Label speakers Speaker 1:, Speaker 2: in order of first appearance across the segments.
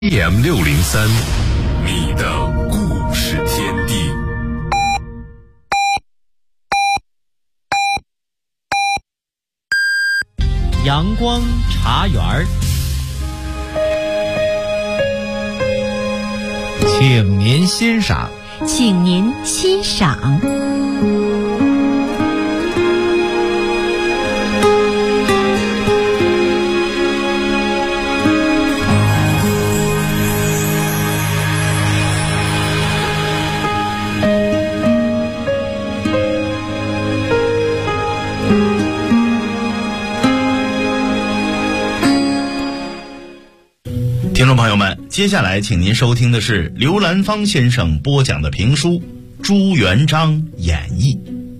Speaker 1: AM603，你的故事天地。
Speaker 2: 阳光茶园儿，请您欣赏。
Speaker 3: 请您欣赏。
Speaker 4: 听众朋友们，接下来请您收听的是刘兰芳先生播讲的评书《朱元璋演义》。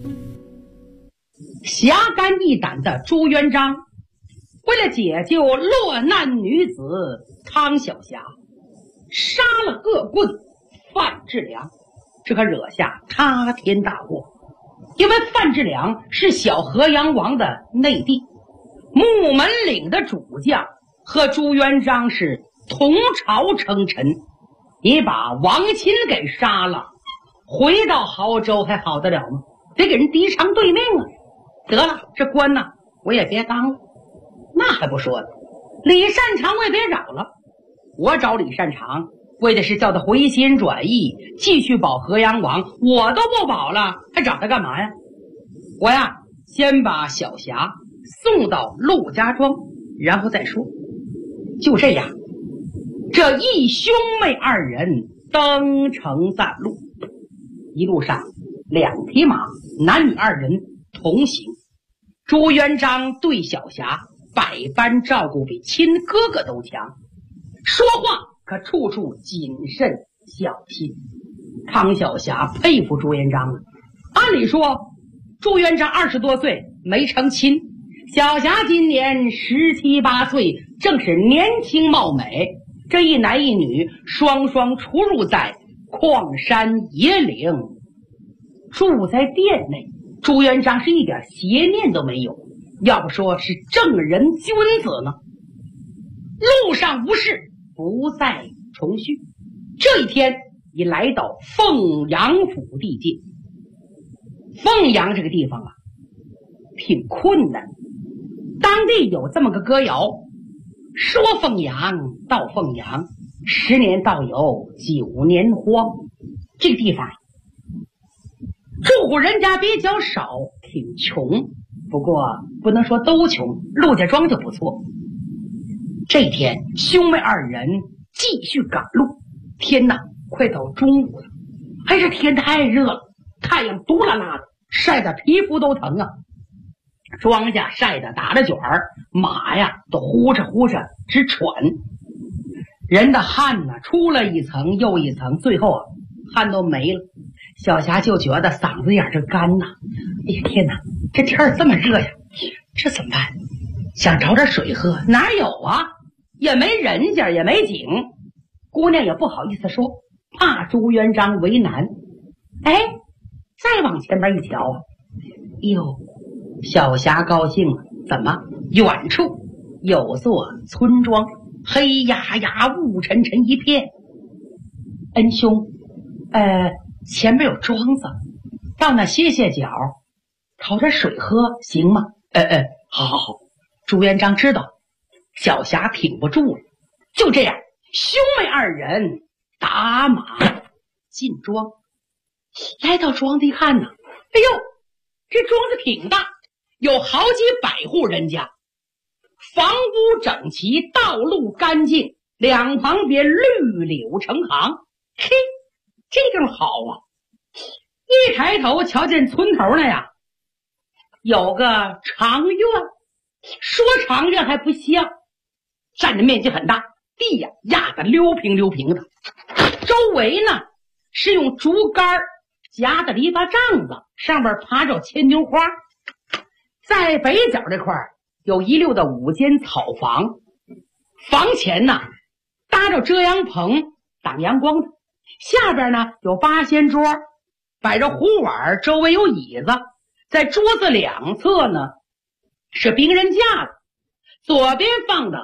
Speaker 5: 侠肝义胆的朱元璋，为了解救落难女子汤小霞，杀了恶棍范志良，这可惹下塌天大祸。因为范志良是小河阳王的内弟，木门岭的主将，和朱元璋是同朝称臣。你把王钦给杀了，回到亳州还好得了吗？得给人敌偿对命啊！得了，这官呢我也别当了。那还不说呢，李善长我也别找了。我找李善长为的是叫他回心转意，继续保河阳王，我都不保了，还找他干嘛呀？我呀先把小霞送到陆家庄，然后再说。就这样，这一兄妹二人登城暂路，一路上两匹马，男女二人同行。朱元璋对小霞百般照顾，比亲哥哥都强，说话可处处谨慎小心。汤小霞佩服朱元璋了。按理说朱元璋20多岁没成亲，小霞今年17、18岁，正是年轻貌美，这一男一女双双出入在矿山野岭，住在殿内，朱元璋是一点邪念都没有，要不说是正人君子呢。路上无事，不再重叙。这一天已来到凤阳府地界。凤阳这个地方啊挺困难，当地有这么个歌谣，说凤阳到凤阳，10年倒有9年荒。这个地方住户人家比较少，挺穷，不过不能说都穷，陆家庄就不错。这天兄妹二人继续赶路，天哪快到中午了，还是天太热了，太阳毒辣辣的，晒得皮肤都疼啊。庄稼晒得打了卷儿，马呀都呼哧呼哧直喘，人的汗呢出了一层又一层，最后啊汗都没了。小霞就觉得嗓子眼这干呐，哎呀天哪，这天儿这么热呀，这怎么办？想找点水喝，哪有啊？也没人家，也没井，姑娘也不好意思说，怕朱元璋为难。哎，再往前面一瞧啊，哟，小霞高兴了，怎么？远处有座村庄，黑压压雾沉沉一片。恩兄，前面有庄子，到那歇歇脚，讨点水喝行吗？好好好。朱元璋知道小霞挺不住了，就这样兄妹二人打马进庄。来到庄子一看呢，哎呦，这庄子挺大，有好几百户人家，房屋整齐，道路干净，两旁边绿柳成行。嘿，这地方好啊！一抬头瞧见村头那呀有个长院，说长院还不像，占的面积很大，地呀压得溜平溜平的，周围呢是用竹竿夹的篱笆帐子，上边爬着牵牛花。在北角这块有一溜的5间草房，房前呢搭着遮阳棚挡阳光的，下边呢有8仙桌，摆着壶碗，周围有椅子，在桌子两侧呢是兵人架子，左边放的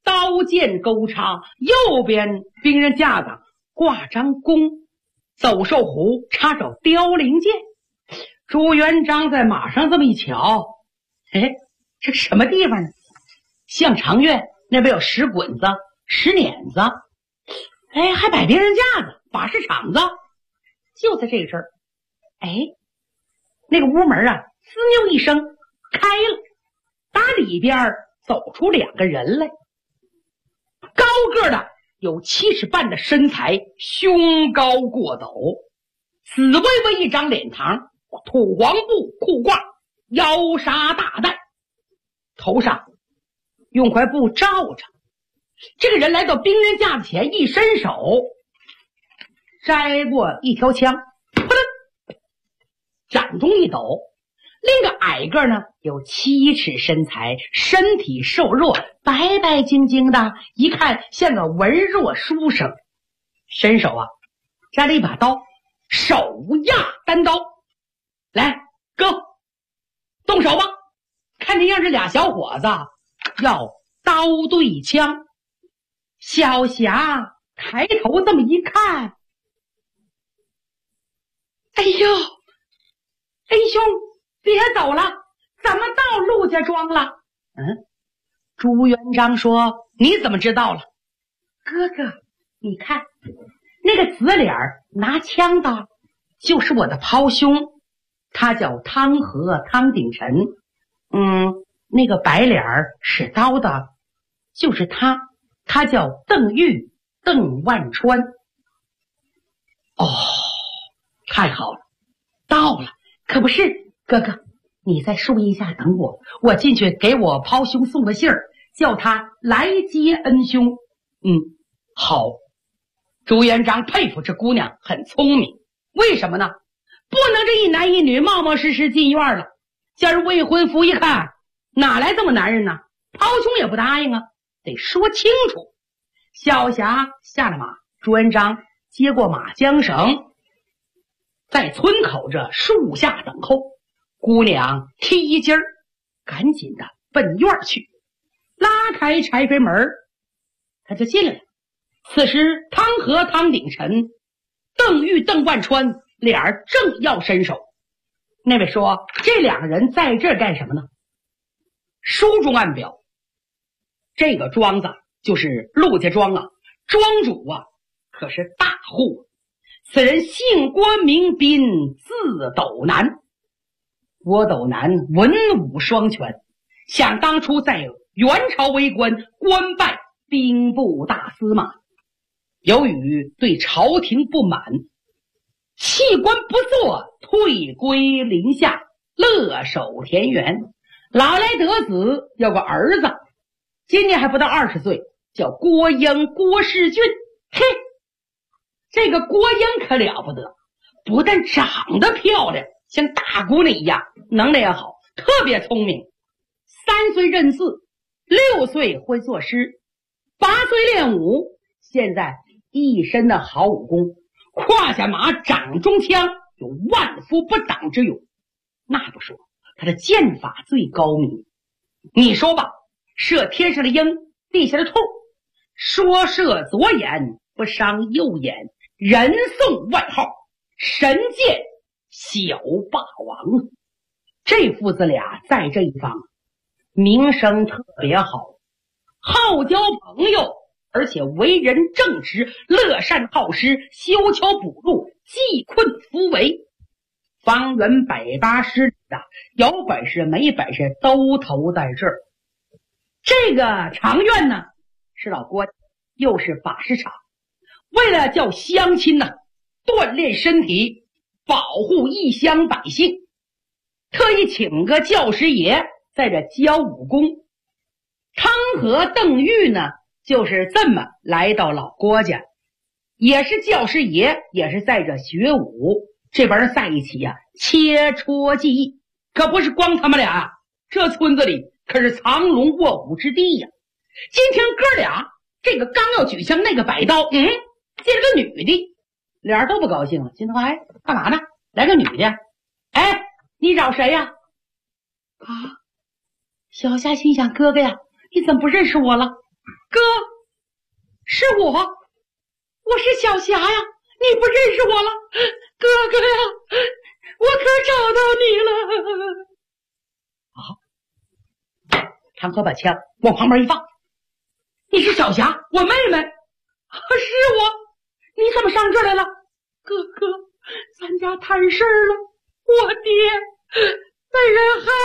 Speaker 5: 刀剑钩叉，右边兵刃架子挂张弓，走兽壶插着凋零剑。朱元璋在马上这么一瞧，这什么地方呢？像长院那边有石滚子、石碾子，还摆兵刃架子、把式场子。就在这个阵儿，那个屋门啊，滋溜一声开了，打里边走出2个人来。高个的有7尺半的身材，胸高过斗，紫微微一张脸膛，土黄布裤褂，腰纱大带，头上用块布罩着。这个人来到兵刃架子前，一伸手摘过一条枪，扑棱，掌中一抖。另个矮个呢，有7尺身材，身体瘦弱，白白净净的，一看像个文弱书生。伸手啊，摘了一把刀，手压单刀。来，哥，动手吧。看这样是俩小伙子要刀对枪。小霞抬头这么一看，哎兄，别走了，咱们到陆家庄了。朱元璋说，你怎么知道了？哥哥，你看那个紫脸拿枪的就是我的胞兄，他叫汤和汤鼎臣。那个白脸使刀的就是他叫邓玉邓万川。太好了，到了。可不是，哥哥，你在树荫下等我，我进去给我胞兄送个信儿，叫他来接恩兄。好。朱元璋佩服这姑娘很聪明，为什么呢？不能这一男一女冒冒失失进院了。假如未婚夫一看，哪来这么男人呢？胞兄也不答应啊，得说清楚。小霞下了马，朱元璋接过马缰绳，在村口这树下等候。姑娘踢筋儿，赶紧的奔院去，拉开柴扉门，他就进来了。此时汤和汤鼎臣、邓玉邓万川俩人正要伸手。那位说，这2个人在这儿干什么呢？书中暗表，这个庄子就是陆家庄啊，庄主啊可是大户。此人姓郭名斌，字斗南。郭斗南文武双全，想当初在元朝为官，官拜兵部大司马。由于对朝廷不满，弃官不做，退归林下，乐守田园。老来得子，有个儿子，今年还不到20岁，叫郭英，郭世俊。这个郭英可了不得，不但长得漂亮，像大姑娘一样，能力也好，特别聪明。3岁认字，6岁会作诗，8岁练武，现在一身的好武功，胯下马，掌中枪，有万夫不挡之勇。那不说，他的剑法最高明。你说吧，射天上的鹰，地下的兔，说射左眼不伤右眼，人送外号神剑小霸王。这父子俩在这一方名声特别好，好交朋友，而且为人正直，乐善好施，修桥补路，济困扶危。方圆180里的有本事没本事都投在这儿。这个长院呢是老郭，又是把式场，为了叫乡亲呢锻炼身体，保护异乡百姓，特意请个教师爷在这教武功。汤和邓玉呢就是这么来到老郭家，也是教师爷，也是在这学武。这帮人在一起呀，切磋技艺。可不是光他们俩，这村子里可是藏龙卧虎之地呀。今天哥俩这个刚要举枪，那个摆刀，见了个女的，俩人都不高兴了。金头干嘛呢？来个女的，你找谁呀？小夏心想，哥哥呀，你怎么不认识我了？ 哥，是我是小霞呀，你不认识我了？哥哥呀，我可找到你了。唐河把枪往旁边一放，你是小霞，我妹妹。是我，你怎么上这儿来了？哥哥，咱家摊事儿了，我爹被人害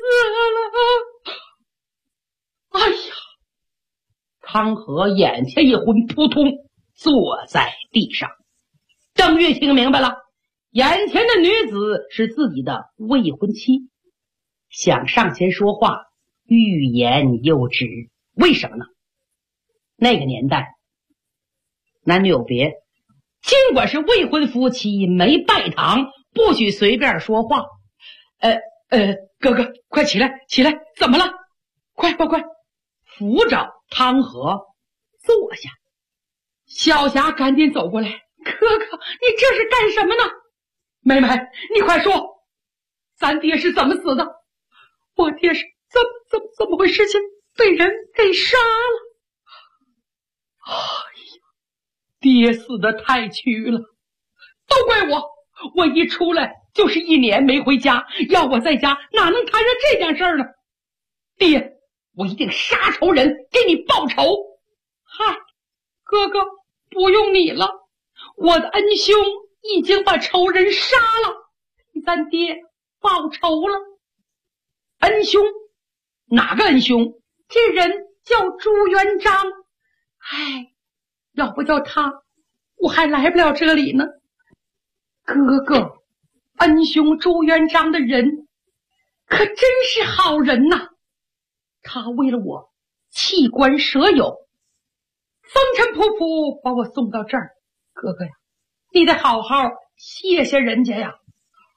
Speaker 5: 死了。哎呀！汤和眼前一昏，扑通坐在地上。邓玉听明白了，眼前的女子是自己的未婚妻，想上前说话，欲言又止。为什么呢？那个年代男女有别，尽管是未婚夫妻，没拜堂，不许随便说话。哥哥，快起来，起来，怎么了？快，扶着汤和坐下。小霞赶紧走过来，哥哥，你这是干什么呢？妹妹，你快说，咱爹是怎么死的？我爹是怎么回事情？被人给杀了。哎呀，爹死得太屈了，都怪我一出来就是1年没回家，要我在家哪能摊上这件事呢？爹，我一定杀仇人，给你报仇。嗨，哥哥，不用你了，我的恩兄已经把仇人杀了，给咱爹报仇了。恩兄？哪个恩兄？这人叫朱元璋。哎，要不叫他，我还来不了这里呢。哥哥，恩兄朱元璋的人可真是好人呐，他为了我弃官舍友，风尘仆仆把我送到这儿。哥哥呀，你得好好谢谢人家呀。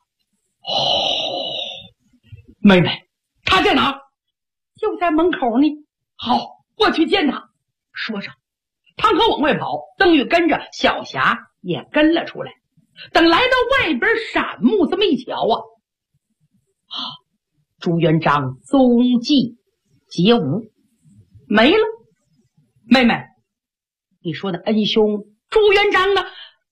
Speaker 5: 妹妹，他在哪儿？就在门口呢。好，我去见他。说着，汤和往外跑，邓玉跟着，小霞也跟了出来。等来到外边闪目这么一瞧啊，朱元璋踪迹皆无，没了。妹妹，你说的恩兄朱元璋呢？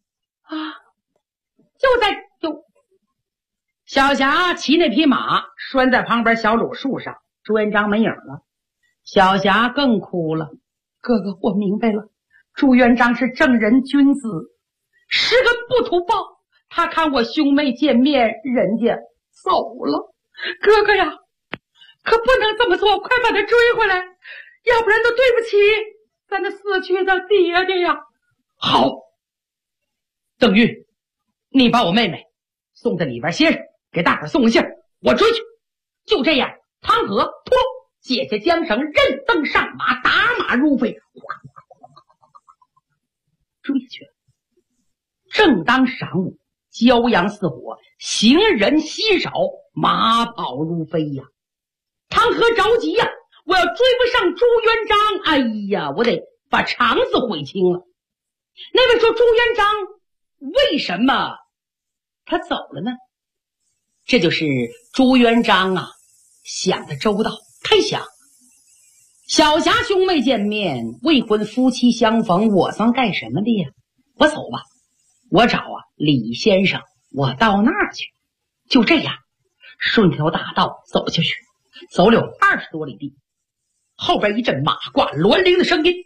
Speaker 5: 就小霞骑那匹马拴在旁边小柳树上，朱元璋没影了。小霞更哭了。哥哥，我明白了，朱元璋是正人君子，是个不图报，他看我兄妹见面，人家走了。哥哥呀，可不能这么做，快把他追回来，要不然都对不起咱那死去的爹爹呀。好，邓玉，你把我妹妹送在里边歇着，给大伙送个信儿，我追去。就这样，汤和脱解下缰绳，任登上马，打马如飞，追去了。正当晌午，骄阳似火，行人稀少，马跑如飞呀。汤和着急呀，我要追不上朱元璋，哎呀，我得把肠子悔青了。那位说朱元璋为什么他走了呢？这就是朱元璋啊想的周到，太想小霞兄妹见面，未婚夫妻相逢，我算干什么的呀？我走吧，我找李先生，我到那儿去。就这样顺条大道走下去，走了20多里地，后边一阵马挂銮铃的声音，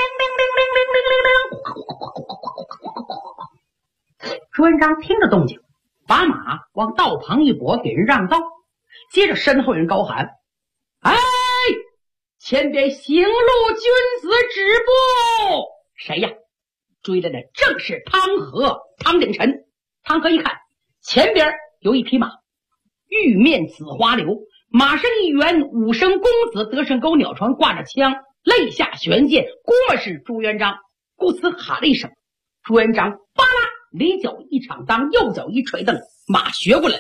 Speaker 5: 朱元璋听着动静，把马往道旁一拨，给人让道。接着身后人高喊：哎，前边行路君子止步！谁呀？追来的正是汤和、汤鼎臣。汤和一看，前边有一匹马，玉面紫花流，马上一员武生公子，得胜钩鸟船，挂着枪，肋下悬剑，估摸是朱元璋。顾此喊了一声，朱元璋巴拉里脚一敞裆，右脚一踹蹬，马学过来。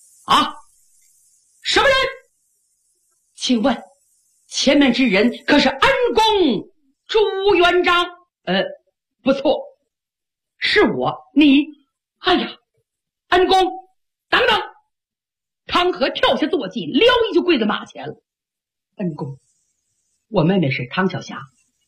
Speaker 5: 什么人？请问前面之人可是恩公朱元璋？不错，是我。你，哎呀，恩公，等等！汤和跳下坐骑，撩衣就跪在马前了。恩公，我妹妹是汤小霞，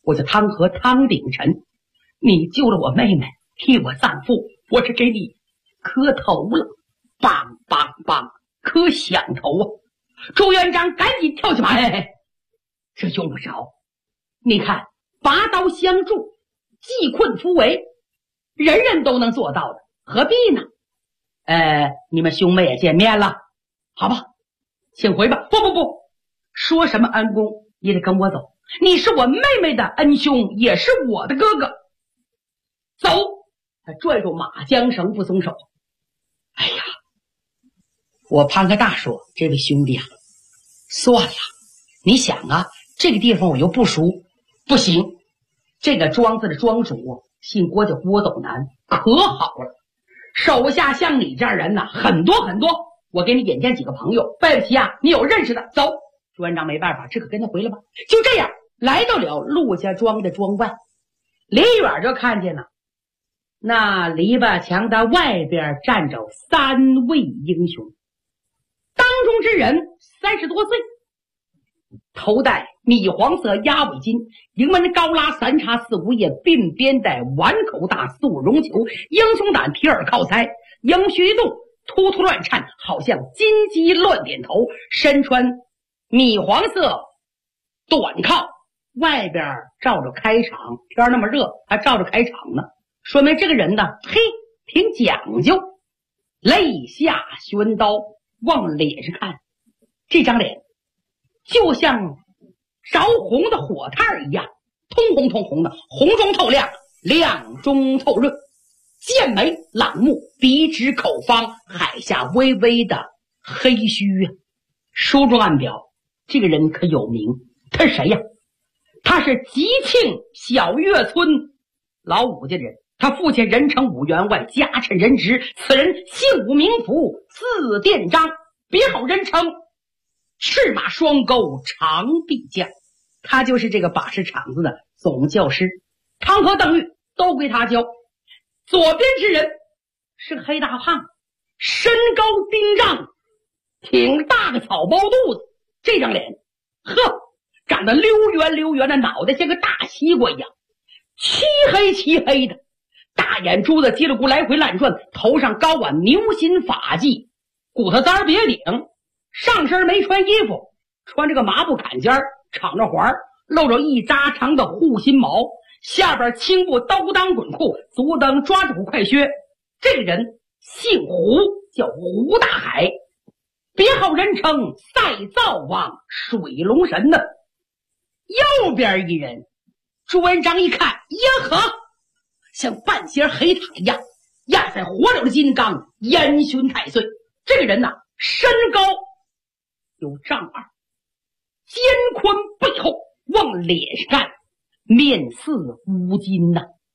Speaker 5: 我叫汤和汤秉辰，你救了我妹妹，替我丧父，我是给你磕头了，梆梆梆，磕响头啊！朱元璋赶紧跳起马来，这用不着，你看拔刀相助，济困扶危，人人都能做到的，何必呢？你们兄妹也见面了，好吧，请回吧。不，说什么恩公也得跟我走，你是我妹妹的恩兄，也是我的哥哥。走！他拽住马缰绳不松手。哎呀，我潘个大说，这位兄弟啊，算了，你想啊，这个地方我又不熟，不行。这个庄子的庄主姓郭，叫郭斗南，可好了，手下像你这样人很多很多，我给你引荐几个朋友，拜不齐啊，你有认识的，走。朱元璋没办法，只可跟他回了吧。就这样来到了陆家庄的庄外，离远就看见了那篱笆墙的外边站着3位英雄，当中之人30多岁，头戴米黄色鸭尾巾，营门高拉3叉4五叶，鬓边戴碗口大素绒球，英雄胆皮耳靠腮，阴虚一动，突突乱颤，好像金鸡乱点头，身穿米黄色短靠，外边照着开场，天那么热还照着开场呢，说明这个人呢，挺讲究。肋下悬刀，往脸上看，这张脸就像着红的火炭一样，通红通红的，红中透亮，亮中透润，剑眉朗目，鼻直口方，海下微微的黑须啊。书中暗表，这个人可有名，他是谁呀？他是吉庆小岳村老武家人，他父亲人称武员外，家趁人直，此人姓武名福，字殿章，别后人称赤马双钩长臂将，他就是这个把式场子的总教师，汤和邓玉都归他教。左边之人是个黑大胖，身高丁丈，挺大个草包肚子，这张脸长得溜圆的，脑袋像个大西瓜一样，漆黑的，大眼珠子叽里咕来回乱转，头上高挽牛心发髻，骨头簪别顶，上身没穿衣服，穿着个麻布坎肩，敞着环，露着一扎长的护心毛，下边青布兜裆滚裤，足蹬抓住快靴。这个人姓胡，叫胡大海，别后人称赛灶王水龙神呢。右边一人，朱元璋一看，耶呵，像半截黑塔一样压在火燎的金刚，烟熏太岁。这个人身高有丈2，肩宽背厚，往脸上看面似乌金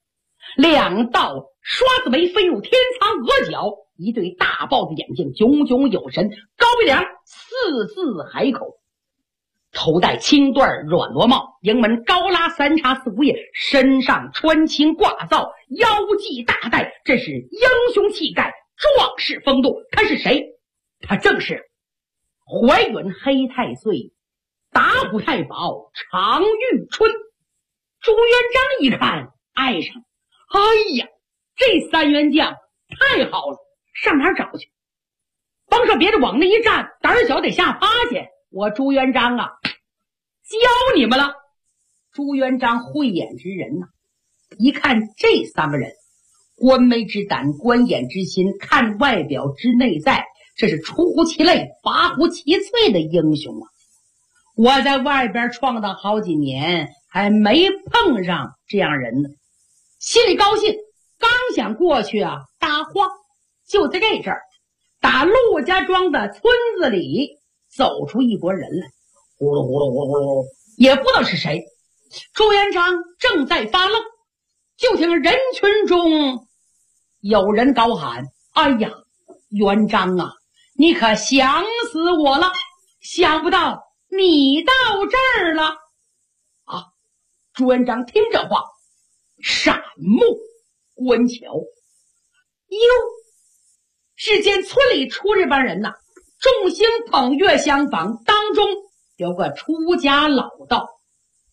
Speaker 5: 2道刷子眉飞入天苍额角，一对大豹子眼睛炯炯有神，高鼻梁4字海口，头戴青缎软罗帽，营门高拉3叉4五叶，身上穿青挂皂，腰系大带，这是英雄气概，壮士风度。他是谁？他正是怀远黑太岁，打虎太保常遇春。朱元璋一看爱上，哎呀，这3员将太好了，上哪儿找去？甭说别的，往那一站，胆小得下趴去。我朱元璋教你们了。朱元璋慧眼之人一看这3个人，观眉之胆，观眼之心，看外表之内在，这是出乎其类，拔乎其萃的英雄我在外边闯荡好几年，还没碰上这样人呢，心里高兴，刚想过去搭话，就在这阵儿，打陆家庄的村子里走出一拨人来，呼噜呼噜呼噜呼噜，也不知道是谁。朱元璋正在发愣，就听人群中有人高喊：哎呀，元璋你可想死我了，想不到你到这儿了朱元璋听这话，闪目观瞧，哟，只见村里出这帮人众星捧月相访，当中有个出家老道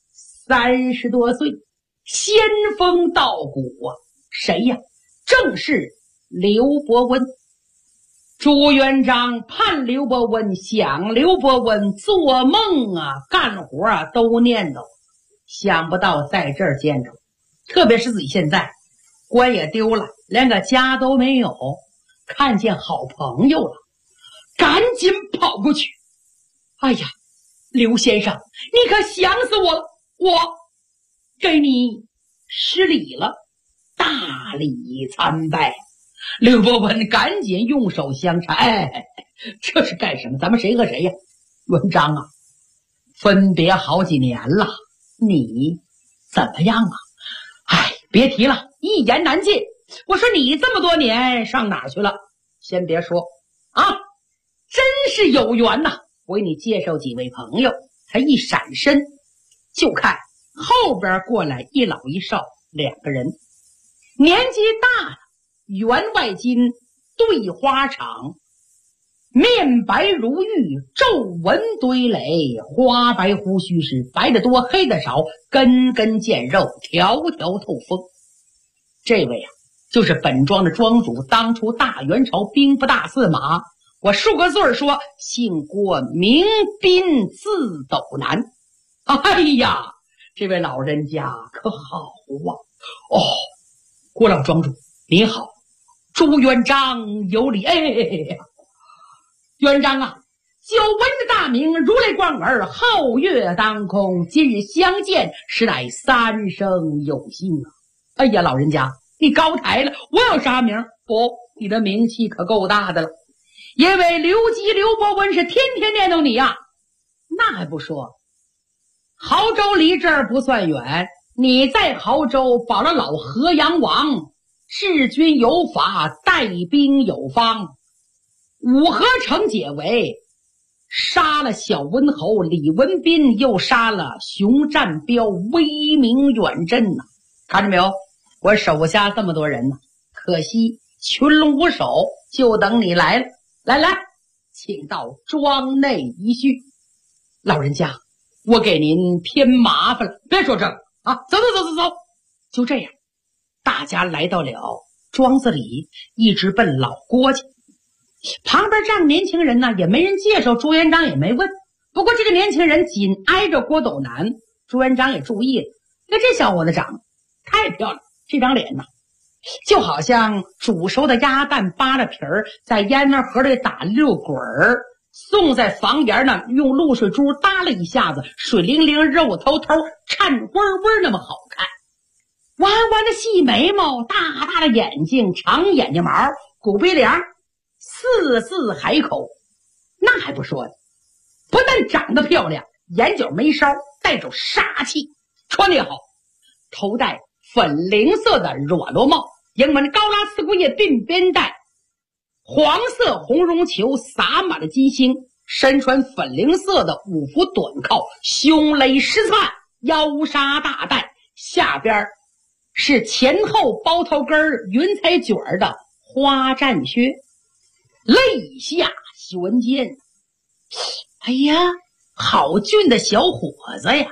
Speaker 5: 30多岁，仙风道骨啊！谁呀？正是刘伯温。朱元璋盼刘伯温，想刘伯温，做梦啊，干活啊，都念叨，想不到在这儿见着。特别是自己现在官也丢了，连个家都没有，看见好朋友了，赶紧跑过去。哎呀，刘先生，你可想死我了，我给你失礼了，大礼参拜。刘伯温赶紧用手相搀，哎，这是干什么？咱们谁和谁呀？元璋啊，分别好几年了，你怎么样啊？哎，别提了，一言难尽。我说你这么多年上哪儿去了？先别说啊，真是有缘呐！我给你介绍几位朋友。他一闪身，就看后边过来一老一少2个人，年纪大了，员外巾，对花场，面白如玉，皱纹堆垒，花白胡须是白的多黑的少，根根见肉，条条透风。这位啊，就是本庄的庄主，当初大元朝兵不大司马，我数个字说，姓郭，名斌，字斗南。哎呀，这位老人家可好啊！哦，郭老庄主您好，朱元璋有礼。哎，元璋啊，久闻的大名，如雷贯耳，皓月当空，今日相见，实乃3生有幸啊！哎呀，老人家你高抬了，我有啥名？不，你的名气可够大的了。因为刘基刘伯温是天天念叨你呀。那还不说，亳州离这儿不算远，你在亳州保了老河阳王，治军有法，带兵有方，五河城解围，杀了小温侯李文斌，又杀了熊占彪，威名远震呐。看着没有，我手下这么多人呢，可惜群龙无首，就等你来了。来来，请到庄内一叙。老人家，我给您添麻烦了，别说这个啊！走。就这样，大家来到了庄子里，一直奔老郭家。旁边站年轻人呢，也没人介绍，朱元璋也没问。不过这个年轻人紧挨着郭斗南，朱元璋也注意了，那这小伙子长得太漂亮，这张脸呢，就好像煮熟的鸭蛋扒了皮儿，在烟面盒里打溜滚儿，送在房檐呢，用露水珠搭了一下子，水灵灵，肉透透，颤巍巍，那么好看。弯弯的细眉毛，大大的眼睛，长眼睛毛，骨鼻梁，四字海口。那还不说呢，不但长得漂亮，眼角眉梢带着杀气，穿得也好，头戴粉菱色的软罗帽，英文高拉刺骨叶鬓边带，黄色红绒球洒满了金星，身穿粉菱色的五福短靠，胸勒10寸，腰纱大带，下边是前后包头根云彩卷的花战靴，肋下悬肩。哎呀，好俊的小伙子呀！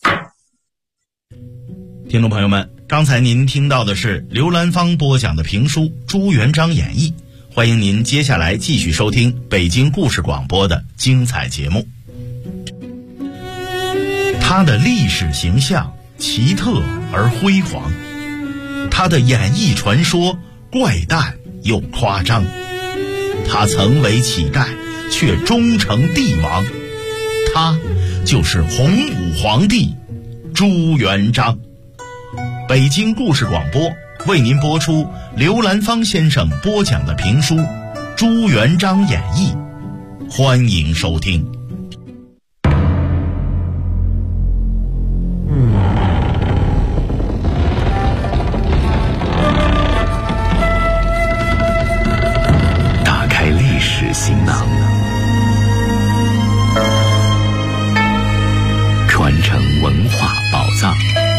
Speaker 4: 听众朋友们，刚才您听到的是刘兰芳播讲的评书《朱元璋演义》，欢迎您接下来继续收听北京故事广播的精彩节目。他的历史形象奇特而辉煌，他的演艺传说怪诞又夸张，他曾为乞丐却终成帝王，他就是洪武皇帝朱元璋。北京故事广播为您播出刘兰芳先生播讲的评书《朱元璋演义》，欢迎收听。
Speaker 1: 打开历史行囊，传承文化宝藏。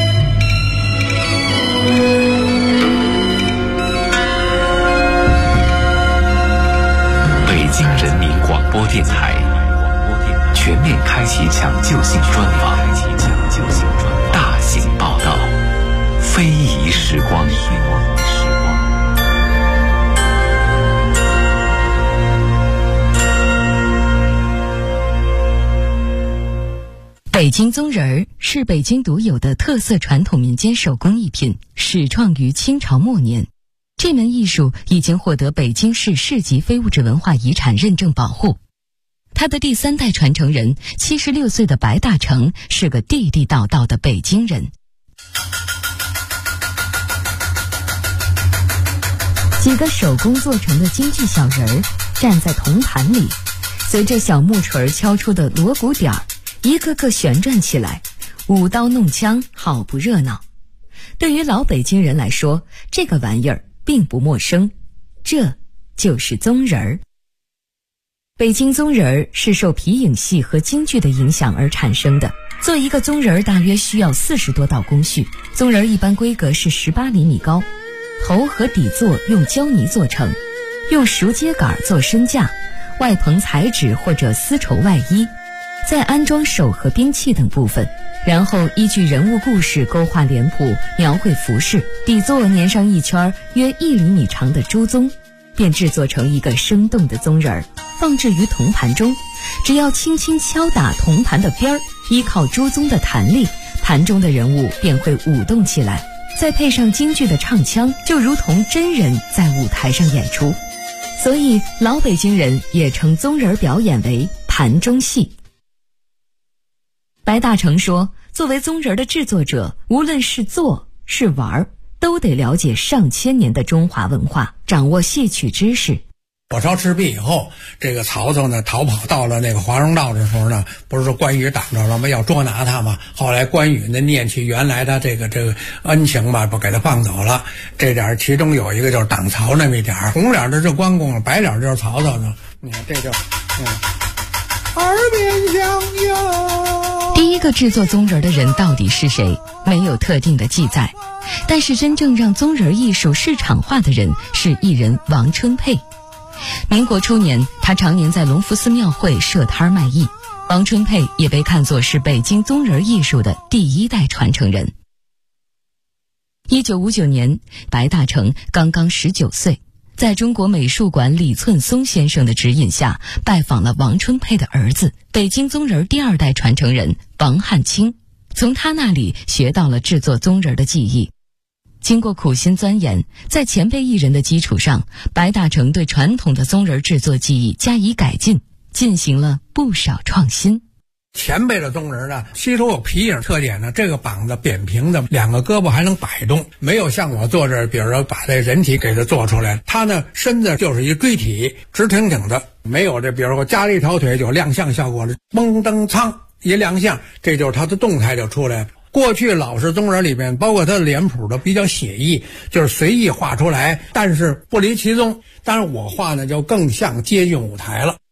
Speaker 1: 北京人民广播电台全面开启抢救性专访，大光。
Speaker 3: 北京宗人儿是北京独有的特色传统民间手工艺品，始创于清朝末年。这门艺术已经获得北京市市级非物质文化遗产认证保护。他的第3代传承人76岁的白大成是个地地道道的北京人。几个手工做成的京剧小人儿站在铜盘里，随着小木锤敲出的锣鼓点儿，一个个旋转起来，舞刀弄枪，好不热闹。对于老北京人来说，这个玩意儿并不陌生，这就是宗人儿。北京宗人儿是受皮影戏和京剧的影响而产生的。做一个宗人儿大约需要40多道工序。宗人儿一般规格是18厘米高，头和底座用胶泥做成，用熟秸秆做身架，外棚彩纸或者丝绸外衣，再安装手和兵器等部分，然后依据人物故事勾画脸谱，描绘服饰，底座粘上一圈约1厘米长的朱宗，便制作成一个生动的宗人儿，放置于铜盘中。只要轻轻敲打铜盘的边儿，依靠朱宗的弹力，盘中的人物便会舞动起来，再配上京剧的唱腔，就如同真人在舞台上演出。所以老北京人也称宗人表演为盘中戏。白大成说，作为宗人的制作者，无论是做是玩，都得了解上千年的中华文化，掌握戏曲知识。
Speaker 6: 火烧赤壁以后，这个曹操呢逃跑到了那个华容道的时候呢，不是说关羽挡着了吗？要捉拿他嘛。后来关羽呢念起原来的这个恩情吧，不给他放走了。这点其中有一个就是挡曹那么一点，红脸的是关公，白脸就是曹操呢。你看这就耳边响应。
Speaker 3: 第一个制作宗人的人到底是谁，没有特定的记载。但是真正让宗人艺术市场化的人是艺人王春佩。民国初年，他常年在隆福寺庙会设摊卖艺。王春佩也被看作是北京宗人艺术的第1代传承人。1959年，白大成刚刚19岁，在中国美术馆李寸松先生的指引下，拜访了王春佩的儿子，北京宗人第2代传承人王汉卿，从他那里学到了制作宗人的技艺。经过苦心钻研，在前辈艺人的基础上，白大成对传统的宗人制作技艺加以改进，进行了不少创新。
Speaker 6: 前辈的宗人呢，吸收有皮影特点呢，这个膀子扁平的，2个胳膊还能摆动，没有像我做这，比如说把这人体给它做出来，它呢身子就是一锥体，直挺挺的，没有这，比如说加了一条腿就亮相效果了，嘣噔噌一亮相，这就是它的动态就出来了。过去老式宗人里面，包括他的脸谱的比较写意，就是随意画出来，但是不离其宗。当然我画呢就更像接近舞台了。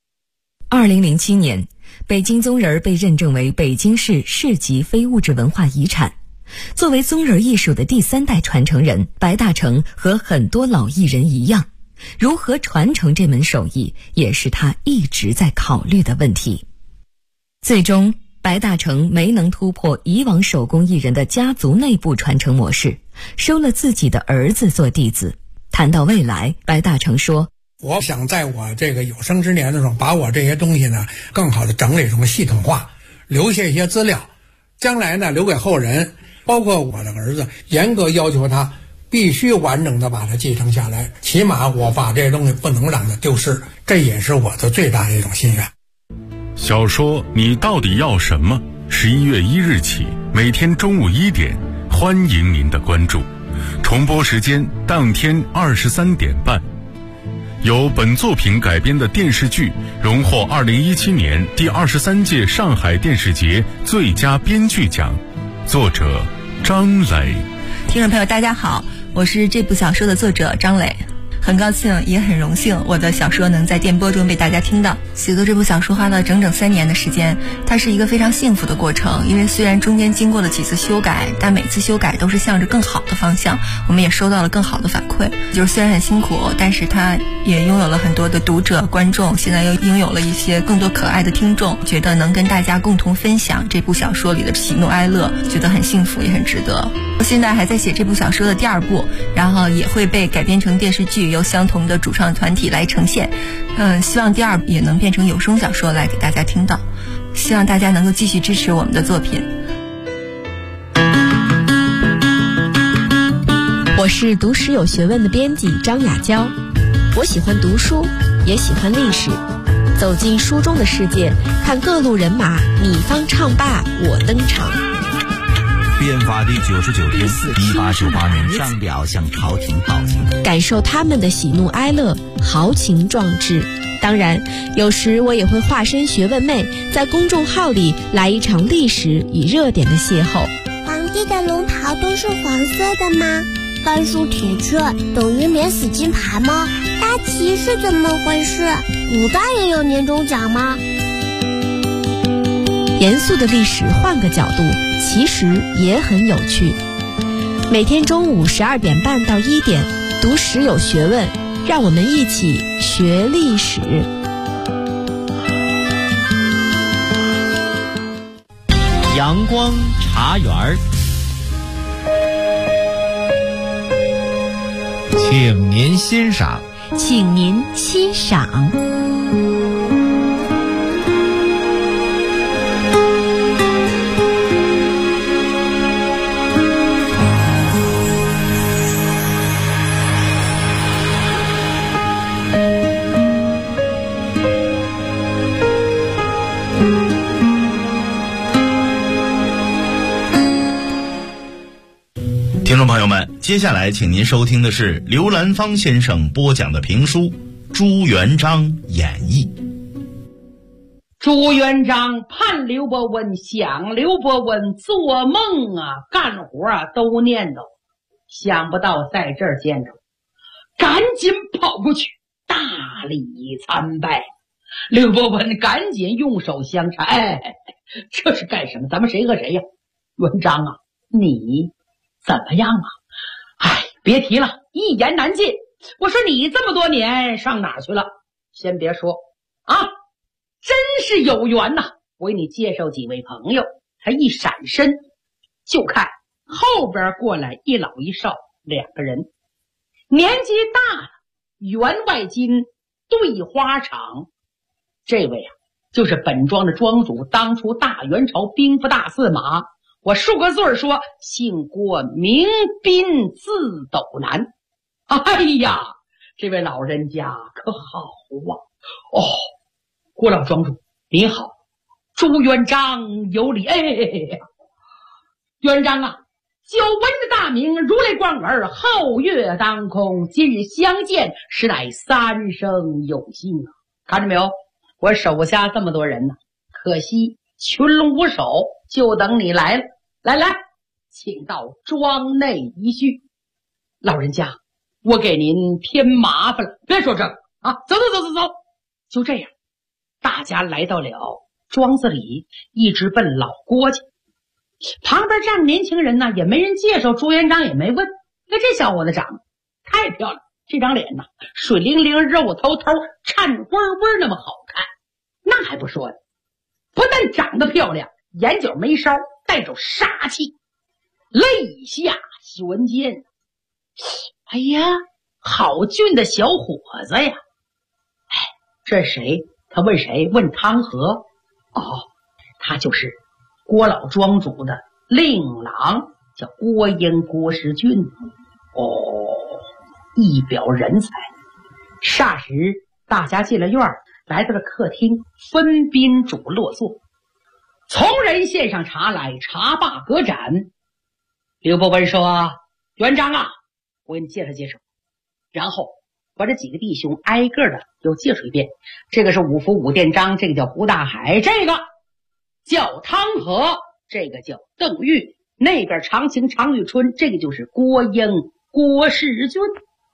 Speaker 3: 2007年，北京宗人被认证为北京市市级非物质文化遗产。作为宗人艺术的第3代传承人，白大成和很多老艺人一样，如何传承这门手艺，也是他一直在考虑的问题。最终白大成没能突破以往手工艺人的家族内部传承模式，收了自己的儿子做弟子。谈到未来，白大成说，
Speaker 6: 我想在我这个有生之年的时候，把我这些东西呢更好的整理成系统化，留下一些资料，将来呢留给后人，包括我的儿子，严格要求他必须完整的把它继承下来，起码我把这些东西不能让它丢失，这也是我的最大的一种心愿。
Speaker 1: 小说你到底要什么？11月1日起，每天中午1点，欢迎您的关注。重播时间当天23点半。由本作品改编的电视剧荣获2017年第23届上海电视节最佳编剧奖，作者张磊。
Speaker 7: 听众朋友大家好，我是这部小说的作者张磊。 很高兴也很荣幸我的小说能在电波中被大家听到。写作这部小说花了整整3年的时间，它是一个非常幸福的过程，因为虽然中间经过了几次修改，但每次修改都是向着更好的方向，我们也收到了更好的反馈。就是虽然很辛苦，但是它也拥有了很多的读者观众，现在又拥有了一些更多可爱的听众，觉得能跟大家共同分享这部小说里的喜怒哀乐，觉得很幸福也很值得。我现在还在写这部小说的第2部，然后也会被改编成电视剧，由相同的主创团体来呈现。希望第2部也能变成有声小说来给大家听到，希望大家能够继续支持我们的作品。
Speaker 8: 我是读史有学问的编辑张雅娇，我喜欢读书，也喜欢历史，走进书中的世界，看各路人马，你方唱罢我登场。
Speaker 9: 变法第99天，1898年上表向朝廷报请，
Speaker 8: 感受他们的喜怒哀乐，豪情壮志。当然，有时我也会化身学问妹，在公众号里来一场历史与热点的邂逅。
Speaker 10: 皇帝的龙袍都是黄色的吗？甘肃铁雀等于免死金牌吗？大旗是怎么回事？古代也有年终奖吗？
Speaker 8: 严肃的历史换个角度，其实也很有趣。每天中午12点半到1点，读史有学问，让我们一起学历史。
Speaker 2: 阳光茶园， 请您欣赏。
Speaker 3: 请您欣赏。
Speaker 4: 听众朋友们，接下来请您收听的是刘兰芳先生播讲的评书《朱元璋演义》。
Speaker 5: 朱元璋盼刘伯温，想刘伯温，做梦啊，干活啊都念叨，想不到在这儿见着，赶紧跑过去，大礼参拜。刘伯温赶紧用手相搀，这是干什么？咱们谁和谁呀？元璋啊，你怎么样啊？别提了，一言难尽。我说你这么多年上哪儿去了？先别说啊，真是有缘呐！我给你介绍几位朋友。他一闪身，就看后边过来一老一少2个人，年纪大了，员外金，对花场。这位啊，就是本庄的庄主，当初大元朝兵部大司马。我数个字说，姓郭，名斌，字斗南。哎呀，这位老人家可好啊！哦，郭老庄主您好，朱元璋有礼。元璋啊，久闻的大名，如雷贯耳，皓月当空，今日相见，实乃三生有幸啊！看着没有，我手下这么多人呢，可惜群龙无首，就等你来了。来，请到庄内一叙。老人家，我给您添麻烦了。别说这个啊，走。就这样，大家来到了庄子里，一直奔老郭家。旁边站年轻人呢，也没人介绍，朱元璋也没问。那这小伙子长得太漂亮，这张脸呢，水灵灵，肉透透，颤巍巍，那么好看。那还不说呢，不但长得漂亮，眼角眉梢带着杀气，泪下悬剑。哎呀，好俊的小伙子呀！这是谁？他问谁？问汤和。他就是郭老庄主的令郎，叫郭英，郭时俊。一表人才。霎时大家进了院，来到了客厅，分宾主落座。从人献上茶来，茶罢隔盏。刘伯温说：元璋啊，我给你介绍介绍。然后把这几个弟兄挨个的又介绍一遍。这个是五福武殿章，这个叫胡大海，这个叫汤和，这个叫邓玉，那边常青常玉春，这个就是郭英，郭世俊。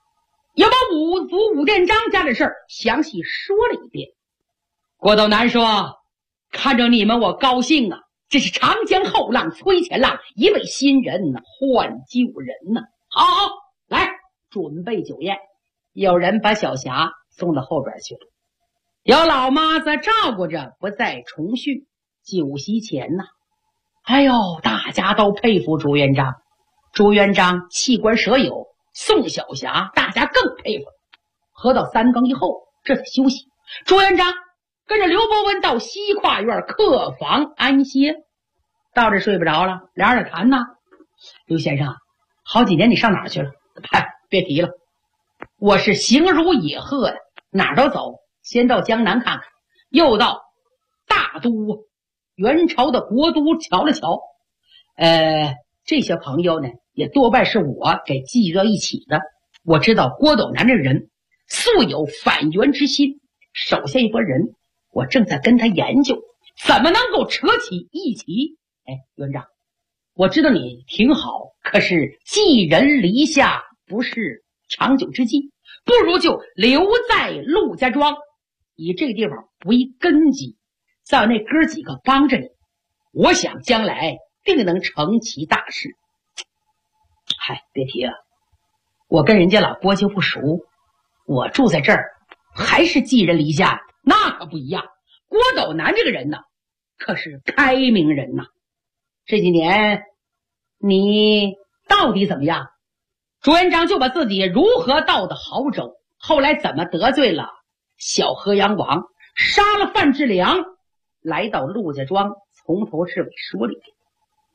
Speaker 5: 又把五族武店张家的事儿详细说了一遍。郭斗南说：“看着你们我高兴啊，这是长江后浪推前浪，一位新人换旧人呢。好，来准备酒宴。”有人把小霞送到后边去了，有老妈子照顾着，不再重续。酒席前呐，哎呦，大家都佩服朱元璋。朱元璋器官舍友，宋小霞大家更佩服。喝到3更以后，这才休息。朱元璋跟着刘伯温到西跨院客房安歇，到这睡不着了，俩人谈呐。刘先生，好几年你上哪儿去了？别提了，我是行如野鹤呀，哪儿都走，先到江南看看，又到大都元朝的国都瞧了瞧。这些朋友呢，也多半是我给聚到一起的。我知道郭斗南这人素有反元之心，手下一拨人，我正在跟他研究怎么能够扯起一起。元璋，我知道你挺好，可是寄人篱下不是长久之计，不如就留在陆家庄，以这个地方为根基，再有那哥几个帮着你，我想将来定能成其大事。别提了，我跟人家老郭就不熟，我住在这儿还是寄人篱下，那可不一样。郭斗南这个人呢，可是开明人呐。这几年你到底怎么样？朱元璋就把自己如何到的亳州，后来怎么得罪了小河阳王，杀了范志良，来到陆家庄，从头至尾说了一遍。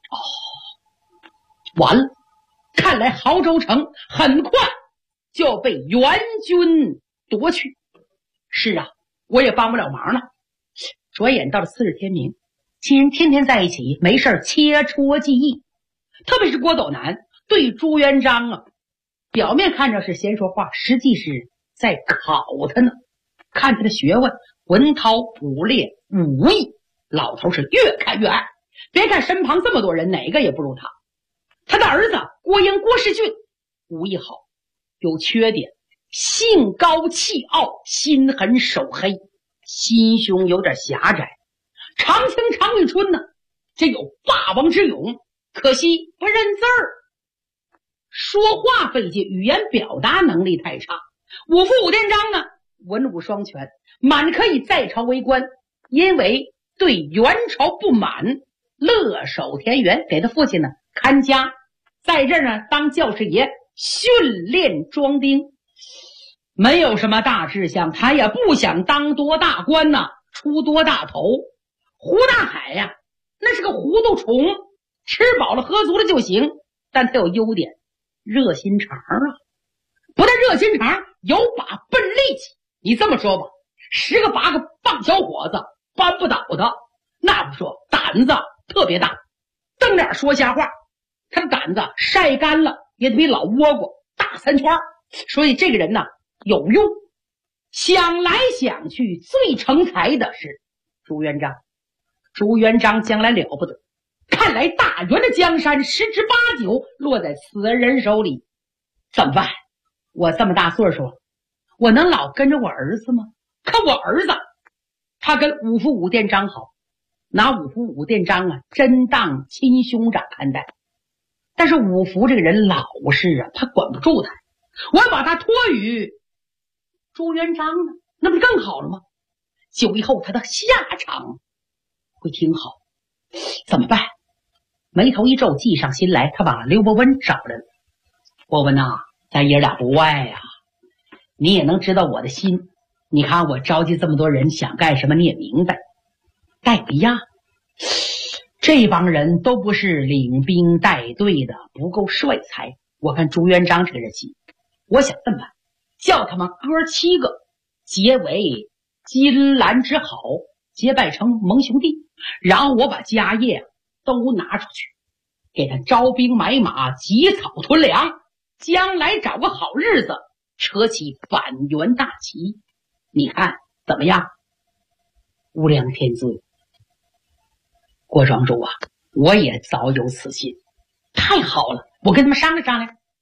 Speaker 5: 完了，看来亳州城很快就被元军夺去。是啊，我也帮不了忙了。转眼到了次日天明，亲人天天在一起，没事切磋技艺。特别是郭斗南对朱元璋啊，表面看着是先说话，实际是在考他呢。看他的学问、文韬、武略、武艺，老头是越看越爱。别看身旁这么多人，哪个也不如他。他的儿子郭英、郭士俊武艺好，有缺点，性高气傲，心狠手黑，心胸有点狭窄。常青、常遇春呢，这有霸王之勇，可惜不认字儿，说话费劲，语言表达能力太差。五父武殿章呢，文武双全，满可以在朝为官，因为对元朝不满，乐守田园，给他父亲呢看家，在这儿呢当教师爷，训练庄丁，没有什么大志向，他也不想当多大官呐，出多大头。胡大海呀，那是个糊涂虫，吃饱了喝足了就行，但他有优点，热心肠啊。不但热心肠，有把笨力气。你这么说吧，10个8个棒小伙子扳不倒他。那不说，胆子特别大，瞪脸说瞎话。他的胆子晒干了也得比老倭瓜大3圈，所以这个人呢有用。想来想去，最成才的是朱元璋。朱元璋将来了不得，看来大元的江山10之8九落在此人手里。怎么办？我这么大岁数了，我能老跟着我儿子吗？可我儿子他跟五父武殿章好，拿五父武殿章啊真当亲兄长看待。但是五福这个人老实啊，他管不住他，我要把他托与朱元璋呢，那不是更好了吗？久以后他的下场会挺好。怎么办？眉头一皱，计上心来，他把刘伯温找来了。伯温呐，咱爷俩不外呀，你也能知道我的心。你看我召集这么多人，想干什么你也明白。但有一样，这帮人都不是领兵带队的，不够帅才。我看朱元璋这个人行，我想这么办，叫他们哥7个结为金兰之好，结拜成盟兄弟，然后我把家业都拿出去，给他招兵买马，集草屯粮，将来找个好日子扯起反元大旗。你看怎么样？无量天尊，郭庄主啊，我也早有此心。太好了，我跟他们商量商量。